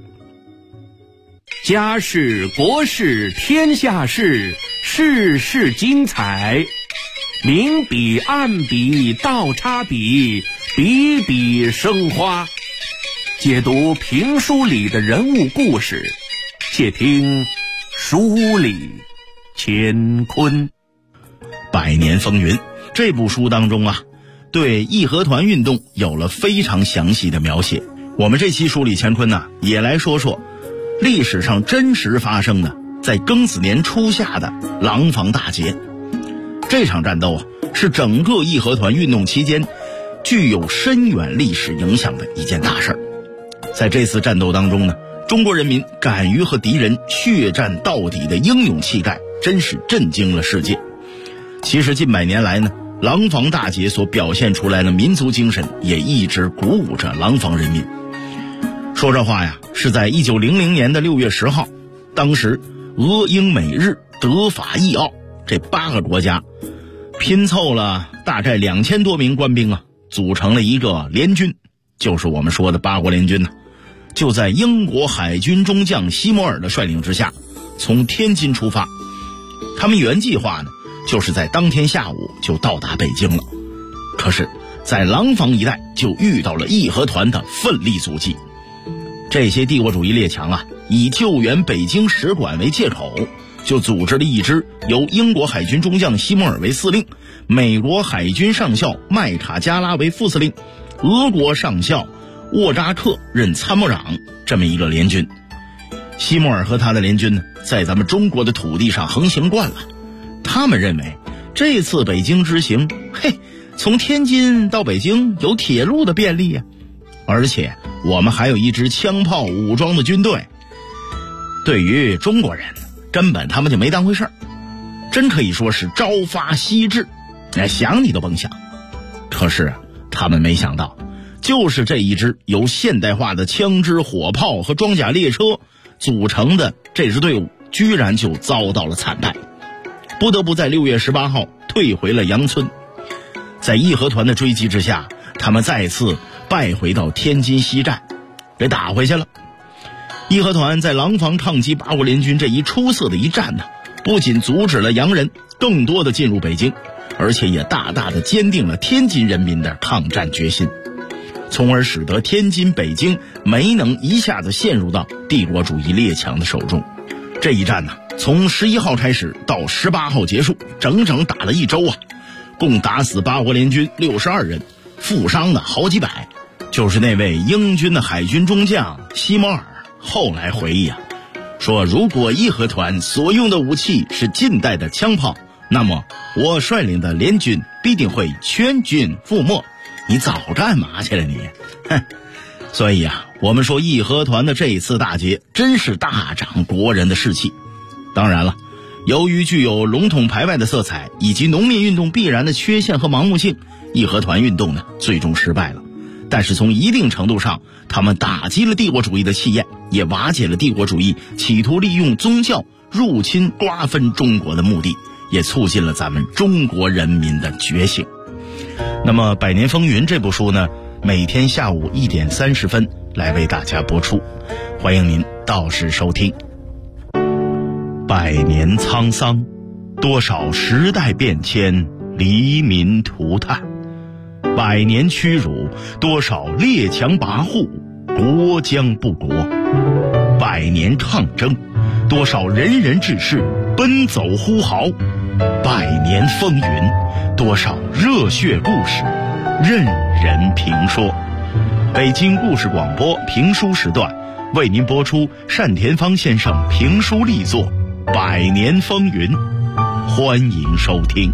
家事国事天下事，事事精彩。明笔暗笔倒插笔，笔笔生花。解读评书里的人物故事，且听书里乾坤。 百年风云这部书当中啊，对义和团运动有了非常详细的描写。我们这期书里乾坤呢，也来说说历史上真实发生的在庚子年初夏的廊坊大捷。这场战斗啊，是整个义和团运动期间具有深远历史影响的一件大事儿。在这次战斗当中呢，中国人民敢于和敌人血战到底的英勇气概，真是震惊了世界。其实近百年来呢，廊坊大捷所表现出来的民族精神也一直鼓舞着廊坊人民。说这话呀，是在1900年的6月10号，当时俄英美日德法意奥这8个国家拼凑了大概2000多名官兵啊，组成了一个联军，就是我们说的八国联军呢。就在英国海军中将西摩尔的率领之下，从天津出发。他们原计划呢，就是在当天下午就到达北京了。可是在廊坊一带就遇到了义和团的奋力阻击。这些帝国主义列强啊，以救援北京使馆为借口，就组织了一支由英国海军中将西摩尔为司令，美国海军上校麦卡加拉为副司令，俄国上校沃扎克任参谋长这么一个联军。西摩尔和他的联军呢，在咱们中国的土地上横行惯了，他们认为这次北京之行，从天津到北京有铁路的便利啊，而且我们还有一支枪炮武装的军队。对于中国人，根本他们就没当回事儿，真可以说是朝发夕至，想你都甭想。可是他们没想到，就是这一支由现代化的枪支火炮和装甲列车组成的这支队伍，居然就遭到了惨败，不得不在6月18号退回了杨村。在义和团的追击之下，他们再次败回到天津西站，给打回去了。义和团在廊坊抗击八国联军这一出色的一战呢，不仅阻止了洋人更多的进入北京，而且也大大的坚定了天津人民的抗战决心，从而使得天津、北京没能一下子陷入到帝国主义列强的手中。这一战呢，从11号开始到18号结束，整整打了1周啊，共打死八国联军62人，负伤的好几百。就是那位英军的海军中将西摩尔后来回忆啊，说如果义和团所用的武器是近代的枪炮，那么我率领的联军必定会全军覆没。你早干嘛去了你？所以啊，我们说义和团的这一次大捷真是大长国人的士气。当然了，由于具有笼统排外的色彩以及农民运动必然的缺陷和盲目性，义和团运动呢最终失败了。但是从一定程度上，他们打击了帝国主义的气焰，也瓦解了帝国主义企图利用宗教入侵瓜分中国的目的，也促进了咱们中国人民的觉醒。那么《百年风云》这部书呢，每天下午1点30分来为大家播出，欢迎您到时收听。百年沧桑，多少时代变迁，黎民涂炭；百年屈辱，多少列强跋扈，国将不国；百年抗争，多少仁人志士奔走呼号；百年风云，多少热血故事任人评说。北京故事广播评书时段为您播出单田芳先生评书力作《百年风云》，欢迎收听。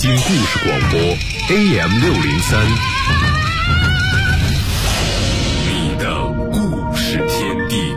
京故事广播 AM603， 你的故事天地。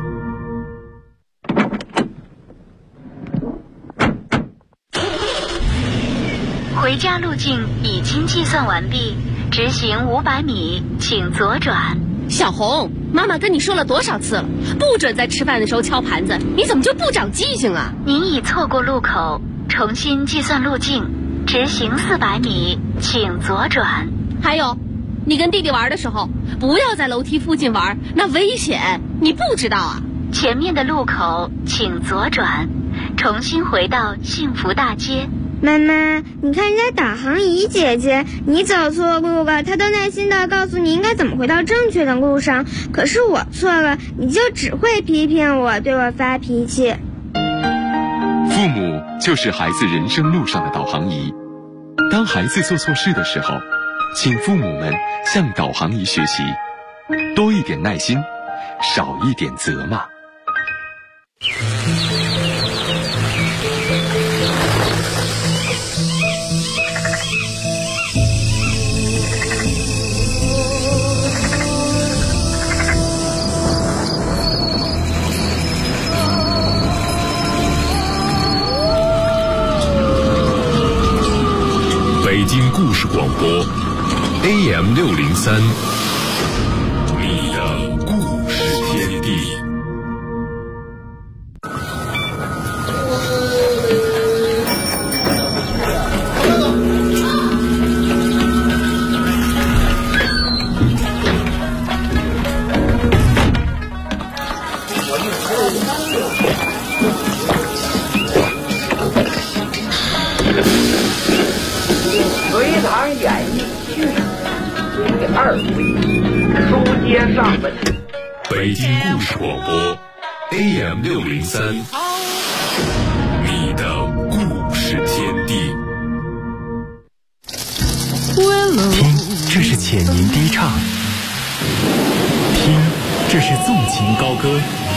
回家路径已经计算完毕，直行500米，请左转。 小红，妈妈跟你说了多少次了，不准在吃饭的时候敲盘子，你怎么就不长记性啊？ 您已错过路口，重新计算路径，直行400米，请左转。 还有，你跟弟弟玩的时候，不要在楼梯附近玩，那危险，你不知道啊？ 前面的路口请左转，重新回到幸福大街。 妈妈，你看人家导航仪姐姐，你走错路了，她都耐心地告诉你应该怎么回到正确的路上，可是我错了，你就只会批评我，对我发脾气。 父母就是孩子人生路上的导航仪，当孩子做错事的时候，请父母们向导航仪学习，多一点耐心，少一点责骂。 北京故事广播 AM603， 你的故事天地。 隋唐演义第2回，书接上文。 北京故事广播 AM603， 你的故事天地。 听，这是浅吟低唱；听，这是纵情高歌；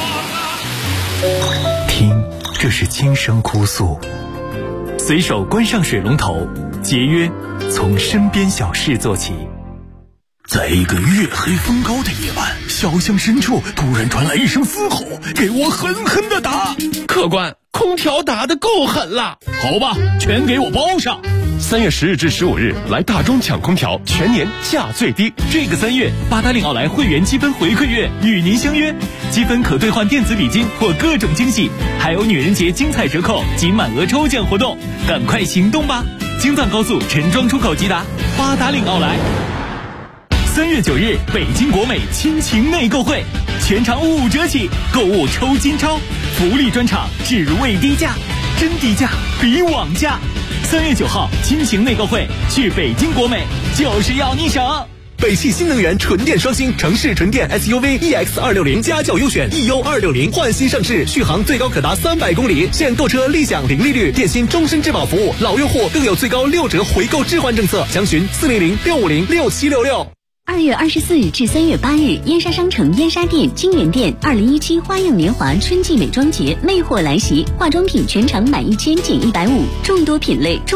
听，这是轻声哭诉。随手关上水龙头，节约从身边小事做起。 在一个月黑风高的夜晚，小巷深处突然传来一声嘶吼，给我狠狠的打！ 客官，空调打得够狠了。 好吧，全给我包上。 3月10日至15日，来大中抢空调，全年价最低。 这个3月，八达岭奥莱会员积分回馈月与您相约，积分可兑换电子礼金或各种惊喜，还有女人节精彩折扣及满额抽奖活动，赶快行动吧！京藏高速陈庄出口即达，八达岭奥莱。3月9日，北京国美亲情内购会，全场5折起，购物抽金钞，福利专场，置入未低价，真低价比网价。3月9号，亲情内购会，去北京国美就是要你省。 北汽新能源纯电双星城市纯电 SUV EX260家轿优选 EU260换新上市，续航最高可达300公里，现购车立享零利率，电信终身质保服务，老用户更有最高6折回购置换政策，详询400-650-6766。 2月24日至3月8日，燕莎商城燕莎店金源店2017花样年华春季美妆节魅惑来袭，化妆品全场满1000减150，众多品类。